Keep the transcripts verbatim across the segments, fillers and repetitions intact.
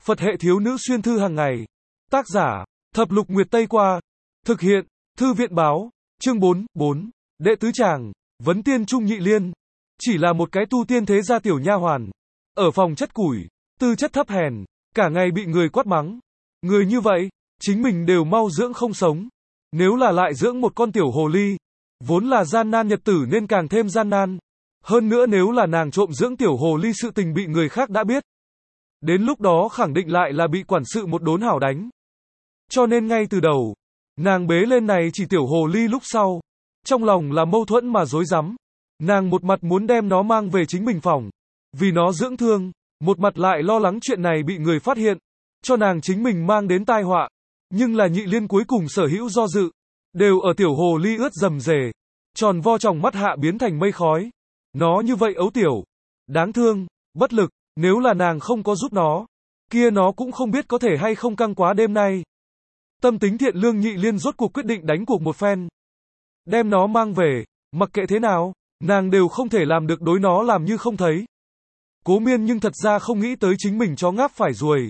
Phật hệ thiếu nữ xuyên thư hàng ngày. Tác giả, Thập Lục Nguyệt Tây Qua. Thực hiện, Thư viện báo. Chương bốn, bốn. Đệ tứ tràng, vấn tiên trung nhị liên. Chỉ là một cái tu tiên thế gia tiểu nha hoàn. Ở phòng chất củi, tư chất thấp hèn, cả ngày bị người quát mắng. Người như vậy, chính mình đều mau dưỡng không sống. Nếu là lại dưỡng một con tiểu hồ ly, vốn là gian nan nhật tử nên càng thêm gian nan. Hơn nữa nếu là nàng trộm dưỡng tiểu hồ ly sự tình bị người khác đã biết. Đến lúc đó khẳng định lại là bị quản sự một đốn hảo đánh. Cho nên ngay từ đầu, nàng bế lên này chỉ tiểu hồ ly lúc sau. Trong lòng là mâu thuẫn mà rối rắm. Nàng một mặt muốn đem nó mang về chính mình phòng, vì nó dưỡng thương, một mặt lại lo lắng chuyện này bị người phát hiện, cho nàng chính mình mang đến tai họa. Nhưng là nhị liên cuối cùng sở hữu do dự, đều ở tiểu hồ ly ướt rầm rề, tròn vo tròng mắt hạ biến thành mây khói. Nó như vậy ấu tiểu, đáng thương, bất lực, nếu là nàng không có giúp nó, kia nó cũng không biết có thể hay không căng quá đêm nay. Tâm tính thiện lương nhị liên rốt cuộc quyết định đánh cuộc một phen. Đem nó mang về, mặc kệ thế nào, nàng đều không thể làm được đối nó làm như không thấy. Cố Miên nhưng thật ra không nghĩ tới chính mình chó ngáp phải ruồi.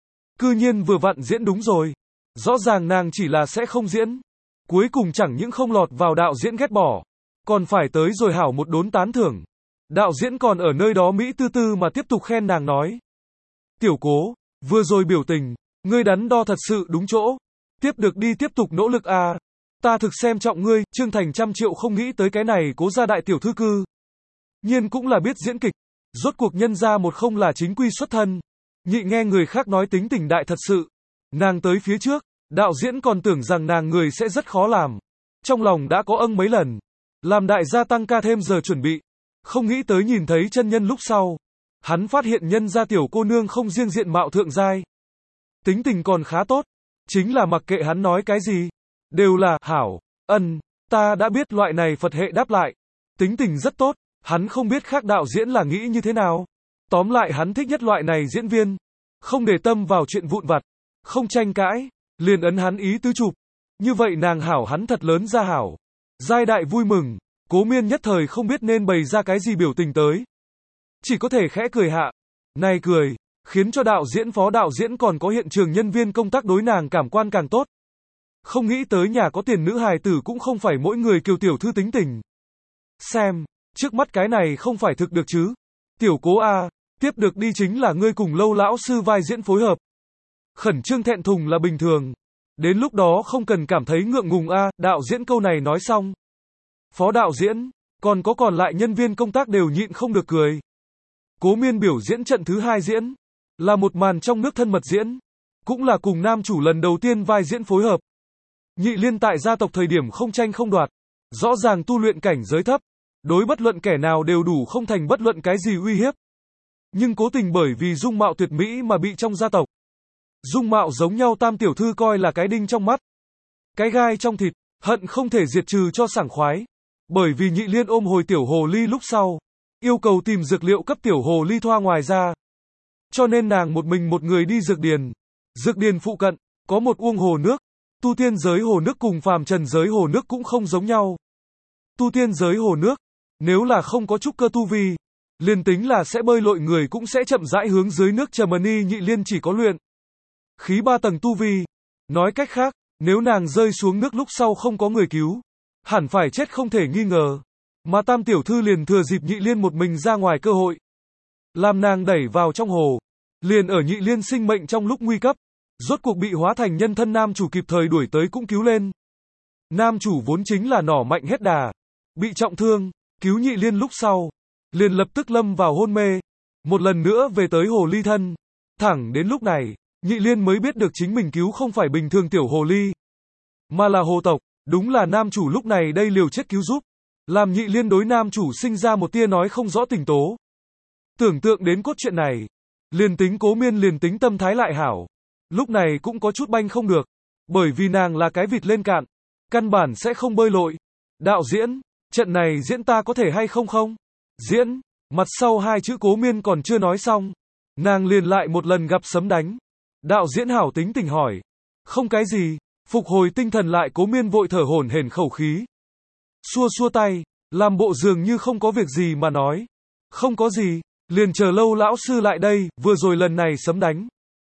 Cư nhiên vừa vặn diễn đúng rồi. Rõ ràng nàng chỉ là sẽ không diễn. Cuối cùng chẳng những không lọt vào đạo diễn ghét bỏ, còn phải tới rồi hảo một đốn tán thưởng. Đạo diễn còn ở nơi đó Mỹ tư tư mà tiếp tục khen nàng nói. Tiểu Cố, vừa rồi biểu tình, ngươi đắn đo thật sự đúng chỗ. Tiếp được đi tiếp tục nỗ lực à. Ta thực xem trọng ngươi, Trương Thành trăm triệu không nghĩ tới cái này Cố gia đại tiểu thư cư. Nhiên cũng là biết diễn kịch. Rốt cuộc nhân ra một không là chính quy xuất thân. Nhị nghe người khác nói tính tình đại thật sự. Nàng tới phía trước, đạo diễn còn tưởng rằng nàng người sẽ rất khó làm. Trong lòng đã có âng mấy lần. Làm đại gia tăng ca thêm giờ chuẩn bị. Không nghĩ tới nhìn thấy chân nhân lúc sau. Hắn phát hiện nhân gia tiểu cô nương không riêng diện mạo thượng giai. Tính tình còn khá tốt. Chính là mặc kệ hắn nói cái gì. Đều là, hảo, ân, ta đã biết loại này Phật hệ đáp lại. Tính tình rất tốt. Hắn không biết khác đạo diễn là nghĩ như thế nào. Tóm lại hắn thích nhất loại này diễn viên. Không để tâm vào chuyện vụn vặt. Không tranh cãi. Liền ấn hắn ý tứ chụp. Như vậy nàng hảo hắn thật lớn ra hảo. Giai đại vui mừng. Cố Miên nhất thời không biết nên bày ra cái gì biểu tình tới. Chỉ có thể khẽ cười hạ. Này cười, khiến cho đạo diễn phó đạo diễn còn có hiện trường nhân viên công tác đối nàng cảm quan càng tốt. Không nghĩ tới nhà có tiền nữ hài tử cũng không phải mỗi người kiều tiểu thư tính tình. Xem, trước mắt cái này không phải thực được chứ. Tiểu Cố a, tiếp được đi chính là ngươi cùng Lâu lão sư vai diễn phối hợp. Khẩn trương thẹn thùng là bình thường. Đến lúc đó không cần cảm thấy ngượng ngùng a, đạo diễn câu này nói xong. Phó đạo diễn, còn có còn lại nhân viên công tác đều nhịn không được cười. Cố Miên biểu diễn trận thứ hai diễn. Là một màn trong nước thân mật diễn. Cũng là cùng nam chủ lần đầu tiên vai diễn phối hợp. Nhị liên tại gia tộc thời điểm không tranh không đoạt. Rõ ràng tu luyện cảnh giới thấp. Đối bất luận kẻ nào đều đủ không thành bất luận cái gì uy hiếp. Nhưng cố tình bởi vì dung mạo tuyệt mỹ mà bị trong gia tộc. Dung mạo giống nhau tam tiểu thư coi là cái đinh trong mắt. Cái gai trong thịt, hận không thể diệt trừ cho sảng khoái. Bởi vì nhị liên ôm hồi tiểu hồ ly lúc sau. Yêu cầu tìm dược liệu cấp tiểu hồ ly thoa ngoài ra. Cho nên nàng một mình một người đi dược điền. Dược điền phụ cận, có một uông hồ nước. Tu tiên giới hồ nước cùng phàm trần giới hồ nước cũng không giống nhau. Tu tiên giới hồ nước, nếu là không có trúc cơ tu vi, liền tính là sẽ bơi lội người cũng sẽ chậm rãi hướng dưới nước trầm ni nhị liên chỉ có luyện. Khí ba tầng tu vi. Nói cách khác, nếu nàng rơi xuống nước lúc sau không có người cứu, hẳn phải chết không thể nghi ngờ. Mà tam tiểu thư liền thừa dịp nhị liên một mình ra ngoài cơ hội. Làm nàng đẩy vào trong hồ. Liền ở nhị liên sinh mệnh trong lúc nguy cấp. Rốt cuộc bị hóa thành nhân thân nam chủ kịp thời đuổi tới cũng cứu lên. Nam chủ vốn chính là nỏ mạnh hết đà. Bị trọng thương, cứu nhị liên lúc sau. Liền lập tức lâm vào hôn mê. Một lần nữa về tới hồ ly thân. Thẳng đến lúc này, nhị liên mới biết được chính mình cứu không phải bình thường tiểu hồ ly. Mà là hồ tộc, đúng là nam chủ lúc này đây liều chết cứu giúp. Làm nhị liên đối nam chủ sinh ra một tia nói không rõ tình tố. Tưởng tượng đến cốt truyện này. Liền tính Cố Miên liền tính tâm thái lại hảo. Lúc này cũng có chút banh không được. Bởi vì nàng là cái vịt lên cạn. Căn bản sẽ không bơi lội. Đạo diễn, trận này diễn ta có thể hay không không? Diễn, mặt sau hai chữ Cố Miên còn chưa nói xong. Nàng liền lại một lần gặp sấm đánh. Đạo diễn hảo tính tình hỏi. Không cái gì, phục hồi tinh thần lại Cố Miên vội thở hổn hển khẩu khí. Xua xua tay, làm bộ dường như không có việc gì mà nói. Không có gì, liền chờ Lâu lão sư lại đây, vừa rồi lần này sấm đánh.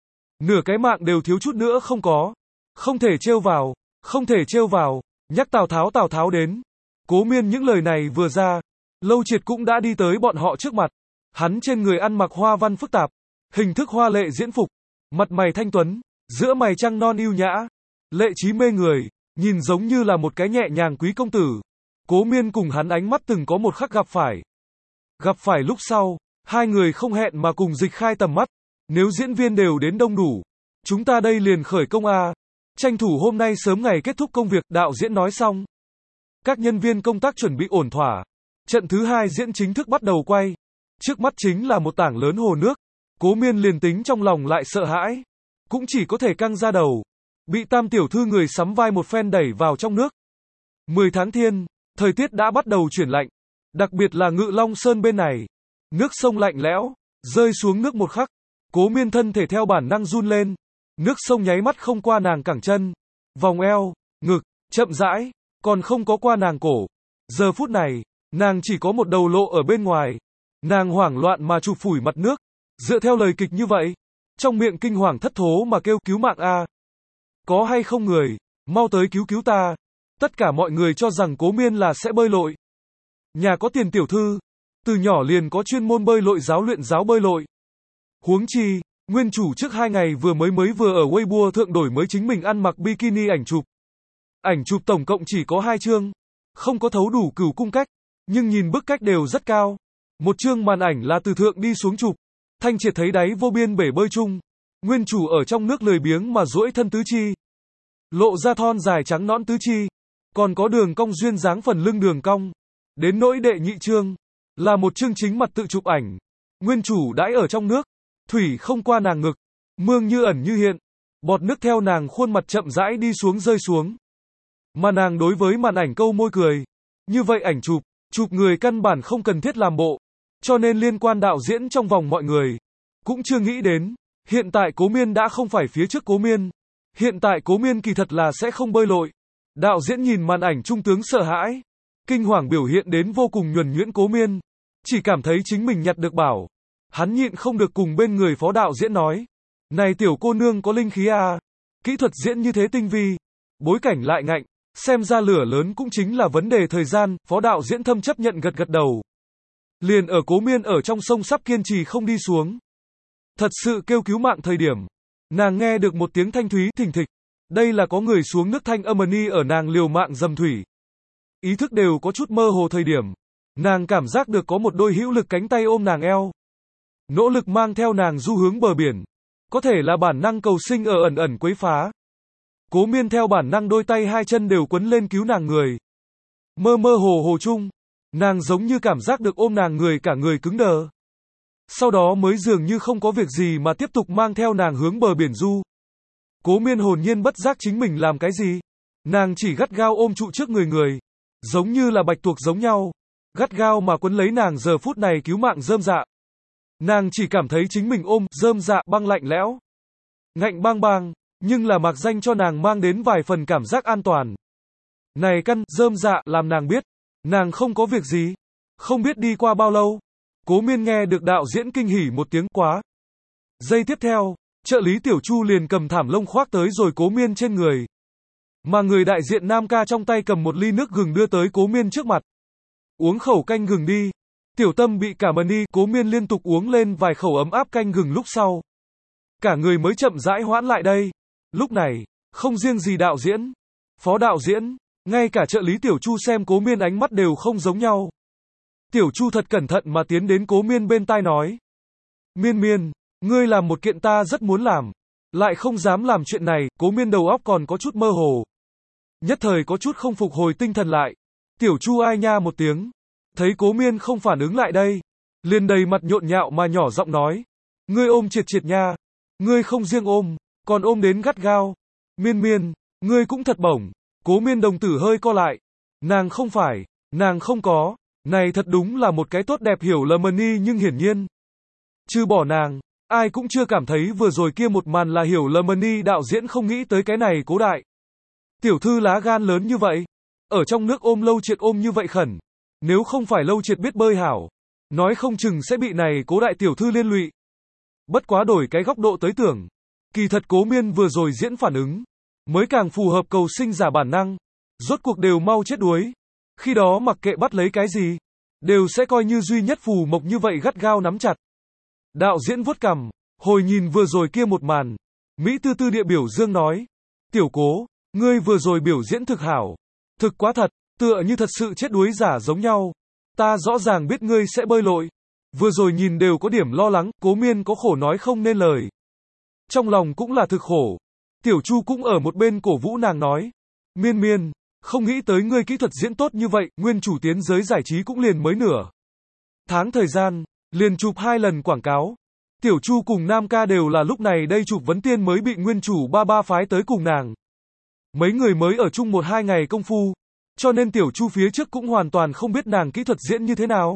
Nửa cái mạng đều thiếu chút nữa không có. Không thể trêu vào, không thể trêu vào, nhắc Tào Tháo Tào Tháo đến. Cố Miên những lời này vừa ra, Lâu Triệt cũng đã đi tới bọn họ trước mặt. Hắn trên người ăn mặc hoa văn phức tạp, hình thức hoa lệ diễn phục, mặt mày thanh tuấn, giữa mày trăng non yêu nhã, lệ trí mê người, nhìn giống như là một cái nhẹ nhàng quý công tử. Cố Miên cùng hắn ánh mắt từng có một khắc gặp phải. Gặp phải lúc sau, hai người không hẹn mà cùng dịch khai tầm mắt. Nếu diễn viên đều đến đông đủ, chúng ta đây liền khởi công a. Tranh thủ hôm nay sớm ngày kết thúc công việc, đạo diễn nói xong. Các nhân viên công tác chuẩn bị ổn thỏa. Trận thứ hai diễn chính thức bắt đầu quay. Trước mắt chính là một tảng lớn hồ nước. Cố Miên liền tính trong lòng lại sợ hãi, cũng chỉ có thể căng ra đầu. Bị Tam tiểu thư người sắm vai một phen đẩy vào trong nước. mười tháng thiên, thời tiết đã bắt đầu chuyển lạnh. Đặc biệt là Ngự Long Sơn bên này. Nước sông lạnh lẽo, rơi xuống nước một khắc. Cố Miên thân thể theo bản năng run lên. Nước sông nháy mắt không qua nàng cẳng chân, vòng eo, ngực, chậm rãi, còn không có qua nàng cổ. Giờ phút này, nàng chỉ có một đầu lộ ở bên ngoài. Nàng hoảng loạn mà chụp phủi mặt nước. Dựa theo lời kịch như vậy, trong miệng kinh hoàng thất thố mà kêu cứu mạng a. Có hay không người, mau tới cứu cứu ta. Tất cả mọi người cho rằng Cố Miên là sẽ bơi lội. Nhà có tiền tiểu thư, từ nhỏ liền có chuyên môn bơi lội giáo luyện giáo bơi lội. Huống chi, nguyên chủ trước hai ngày vừa mới mới vừa ở Weibo thượng đổi mới chính mình ăn mặc bikini ảnh chụp. Ảnh chụp tổng cộng chỉ có hai chương, không có thấu đủ cửu cung cách, nhưng nhìn bức cách đều rất cao. Một chương màn ảnh là từ thượng đi xuống chụp, thanh triệt thấy đáy vô biên bể bơi chung. Nguyên chủ ở trong nước lười biếng mà duỗi thân tứ chi, lộ ra thon dài trắng nõn tứ chi, còn có đường cong duyên dáng phần lưng đường cong. Đến nỗi đệ nhị chương, là một chương chính mặt tự chụp ảnh. Nguyên chủ đãi ở trong nước, thủy không qua nàng ngực, mương như ẩn như hiện, bọt nước theo nàng khuôn mặt chậm rãi đi xuống rơi xuống. Mà nàng đối với màn ảnh câu môi cười. Như vậy ảnh chụp, chụp người căn bản không cần thiết làm bộ, cho nên liên quan đạo diễn trong vòng mọi người cũng chưa nghĩ đến. Hiện tại Cố Miên đã không phải phía trước Cố Miên. Hiện tại Cố Miên kỳ thật là sẽ không bơi lội. Đạo diễn nhìn màn ảnh trung tướng sợ hãi, kinh hoàng biểu hiện đến vô cùng nhuần nhuyễn Cố Miên, chỉ cảm thấy chính mình nhặt được bảo. Hắn nhịn không được cùng bên người phó đạo diễn nói. Này tiểu cô nương có linh khí à? Kỹ thuật diễn như thế tinh vi, bối cảnh lại ngạnh, xem ra lửa lớn cũng chính là vấn đề thời gian. Phó đạo diễn thâm chấp nhận gật gật đầu. Liền ở Cố Miên ở trong sông sắp kiên trì không đi xuống, thật sự kêu cứu mạng thời điểm, nàng nghe được một tiếng thanh thúy thình thịch. Đây là có người xuống nước thanh âm ni ở nàng liều mạng dầm thủy. Ý thức đều có chút mơ hồ thời điểm, nàng cảm giác được có một đôi hữu lực cánh tay ôm nàng eo, nỗ lực mang theo nàng du hướng bờ biển. Có thể là bản năng cầu sinh ở ẩn ẩn quấy phá. Cố Miên theo bản năng đôi tay hai chân đều quấn lên cứu nàng người. Mơ mơ hồ hồ chung, nàng giống như cảm giác được ôm nàng người cả người cứng đờ. Sau đó mới dường như không có việc gì mà tiếp tục mang theo nàng hướng bờ biển du. Cố Miên hồn nhiên bất giác chính mình làm cái gì. Nàng chỉ gắt gao ôm trụ trước người người, giống như là bạch tuộc giống nhau, gắt gao mà quấn lấy nàng giờ phút này cứu mạng rơm dạ. Nàng chỉ cảm thấy chính mình ôm rơm dạ băng lạnh lẽo, ngạnh bang bang, nhưng là mạc danh cho nàng mang đến vài phần cảm giác an toàn. Này căn rơm dạ làm nàng biết, nàng không có việc gì. Không biết đi qua bao lâu, Cố Miên nghe được đạo diễn kinh hỉ một tiếng quá. Giây tiếp theo, trợ lý Tiểu Chu liền cầm thảm lông khoác tới rồi Cố Miên trên người. Mà người đại diện Nam Ca trong tay cầm một ly nước gừng đưa tới Cố Miên trước mặt. Uống khẩu canh gừng đi. Tiểu Tâm bị cả mần đi, Cố Miên liên tục uống lên vài khẩu ấm áp canh gừng lúc sau. Cả người mới chậm rãi hoãn lại đây. Lúc này, không riêng gì đạo diễn, phó đạo diễn, ngay cả trợ lý Tiểu Chu xem Cố Miên ánh mắt đều không giống nhau. Tiểu Chu thật cẩn thận mà tiến đến Cố Miên bên tai nói. Miên Miên, ngươi làm một kiện ta rất muốn làm, lại không dám làm chuyện này. Cố Miên đầu óc còn có chút mơ hồ, nhất thời có chút không phục hồi tinh thần lại. Tiểu Chu ai nha một tiếng, thấy Cố Miên không phản ứng lại đây, liền đầy mặt nhộn nhạo mà nhỏ giọng nói. Ngươi ôm triệt triệt nha, ngươi không riêng ôm, còn ôm đến gắt gao. Miên Miên, ngươi cũng thật bổng. Cố Miên đồng tử hơi co lại. Nàng không phải, nàng không có. Này thật đúng là một cái tốt đẹp hiểu lầm ni, nhưng hiển nhiên, trừ bỏ nàng, ai cũng chưa cảm thấy vừa rồi kia một màn là hiểu lầm ni. Đạo diễn không nghĩ tới cái này Cố đại tiểu thư lá gan lớn như vậy, ở trong nước ôm Lâu Triệt ôm như vậy khẩn. Nếu không phải Lâu Triệt biết bơi hảo, nói không chừng sẽ bị này Cố đại tiểu thư liên lụy. Bất quá đổi cái góc độ tới tưởng, Kỳ thật Cố Miên vừa rồi diễn phản ứng, mới càng phù hợp cầu sinh giả bản năng. Rốt cuộc đều mau chết đuối. Khi đó mặc kệ bắt lấy cái gì, đều sẽ coi như duy nhất phù mộc như vậy gắt gao nắm chặt. Đạo diễn vuốt cằm, hồi nhìn vừa rồi kia một màn. Mỹ tư tư địa biểu dương nói. Tiểu Cố, ngươi vừa rồi biểu diễn thực hảo. Thực quá thật, tựa như thật sự chết đuối giả giống nhau. Ta rõ ràng biết ngươi sẽ bơi lội. Vừa rồi nhìn đều có điểm lo lắng, Cố Miên có khổ nói không nên lời. Trong lòng cũng là thực khổ. Tiểu Chu cũng ở một bên cổ vũ nàng nói. Miên Miên, không nghĩ tới ngươi kỹ thuật diễn tốt như vậy, nguyên chủ tiến giới giải trí cũng liền mới nửa tháng thời gian, liền chụp hai lần quảng cáo. Tiểu Chu cùng Nam Ca đều là lúc này đây chụp vấn tiên mới bị nguyên chủ ba ba phái tới cùng nàng. Mấy người mới ở chung một hai ngày công phu, cho nên Tiểu Chu phía trước cũng hoàn toàn không biết nàng kỹ thuật diễn như thế nào.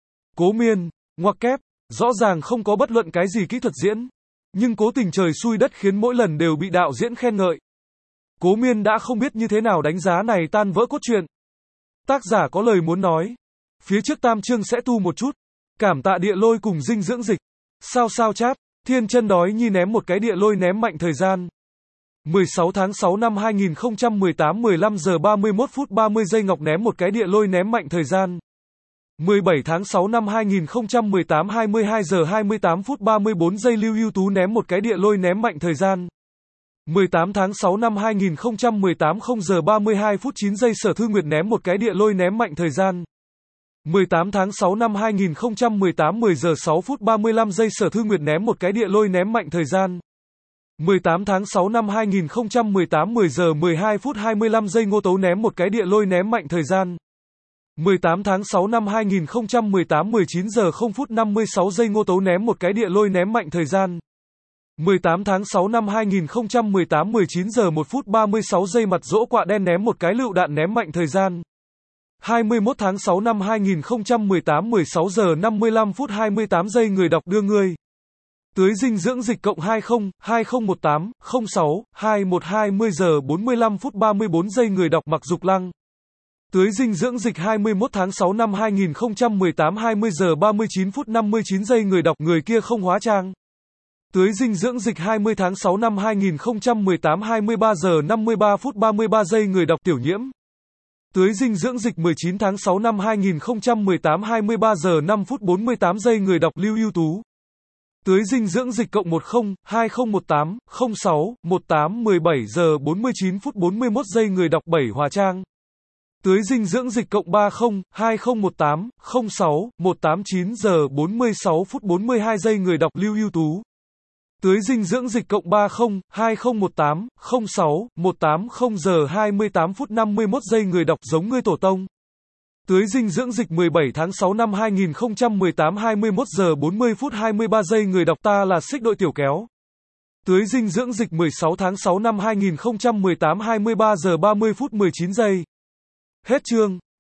Cố Miên, ngoặc kép, rõ ràng không có bất luận cái gì kỹ thuật diễn, nhưng cố tình trời xui đất khiến mỗi lần đều bị đạo diễn khen ngợi. Cố Miên đã không biết như thế nào đánh giá này tan vỡ cốt truyện. Tác giả có lời muốn nói. Phía trước tam chương sẽ tu một chút. Cảm tạ địa lôi cùng dinh dưỡng dịch. Sao sao chat, Thiên Chân đói nhi ném một cái địa lôi ném mạnh thời gian. mười sáu tháng sáu năm hai nghìn không trăm mười tám mười lăm giờ ba mươi mốt phút ba mươi giây Ngọc ném một cái địa lôi ném mạnh thời gian. mười bảy tháng sáu năm hai nghìn không trăm mười tám hai mươi hai giờ hai mươi tám phút ba mươi bốn giây Lưu Ưu Tú ném một cái địa lôi ném mạnh thời gian. mười tám tháng sáu năm hai nghìn không trăm mười tám không giờ ba mươi hai phút chín giây Sở Thư Nguyệt ném một cái địa lôi ném mạnh thời gian. mười tám tháng sáu năm hai nghìn không trăm mười tám mười giờ sáu phút ba mươi lăm giây Sở Thư Nguyệt ném một cái địa lôi ném mạnh thời gian. mười tám tháng sáu năm hai nghìn không trăm mười tám mười giờ mười hai phút hai mươi lăm giây Ngô Tấu ném một cái địa lôi ném mạnh thời gian. mười tám tháng sáu năm hai nghìn không trăm mười tám mười chín giờ không phút năm mươi sáu giây Ngô Tấu ném một cái địa lôi ném mạnh thời gian. mười tám tháng sáu năm hai nghìn không trăm mười tám mười chín giờ một phút ba mươi sáu giây Mặt Dỗ Quạ Đen ném một cái lựu đạn ném mạnh thời gian. hai mươi mốt tháng sáu năm hai nghìn không trăm mười tám mười sáu giờ năm mươi lăm phút hai mươi tám giây Người đọc đưa ngươi. Tưới dinh dưỡng dịch cộng hai không hai không một tám không sáu hai một hai mươi giờ bốn mươi lăm phút ba mươi bốn giây Người đọc Mặc Dục Lăng. Tưới dinh dưỡng dịch hai mươi mốt tháng sáu năm hai nghìn không trăm mười tám hai mươi giờ ba mươi chín phút năm mươi chín giây Người đọc Người kia không hóa trang. Tưới dinh dưỡng dịch hai mươi tháng sáu năm hai nghìn không trăm mười tám hai mươi ba giờ năm mươi ba phút ba mươi ba giây Người đọc Tiểu Nhiễm. Tưới dinh dưỡng dịch mười chín tháng sáu năm hai nghìn không trăm mười tám hai mươi ba giờ năm phút bốn mươi tám giây Người đọc Lưu Ưu Tú. Tưới dinh dưỡng dịch cộng một không hai không một tám không sáu một tám mười bảy giờ bốn mươi chín phút bốn mươi mốt giây Người đọc Bảy Hòa Trang. Tưới dinh dưỡng dịch cộng ba không hai không một tám không sáu một tám chín giờ bốn mươi sáu phút bốn mươi hai giây Người đọc Lưu Ưu Tú. Tưới dinh dưỡng dịch cộng ba không hai không một tám không sáu một tám không giờ hai mươi tám phút năm mươi mốt giây Người đọc Giống Ngươi Tổ Tông. Tưới dinh dưỡng dịch mười bảy tháng sáu năm hai nghìn không trăm mười tám hai mươi mốt giờ bốn mươi phút hai mươi ba giây Người đọc Ta Là Xích Đội Tiểu Kéo. Tưới dinh dưỡng dịch mười sáu tháng sáu năm hai nghìn không trăm mười tám hai mươi ba giờ ba mươi phút mười chín giây. Hết chương.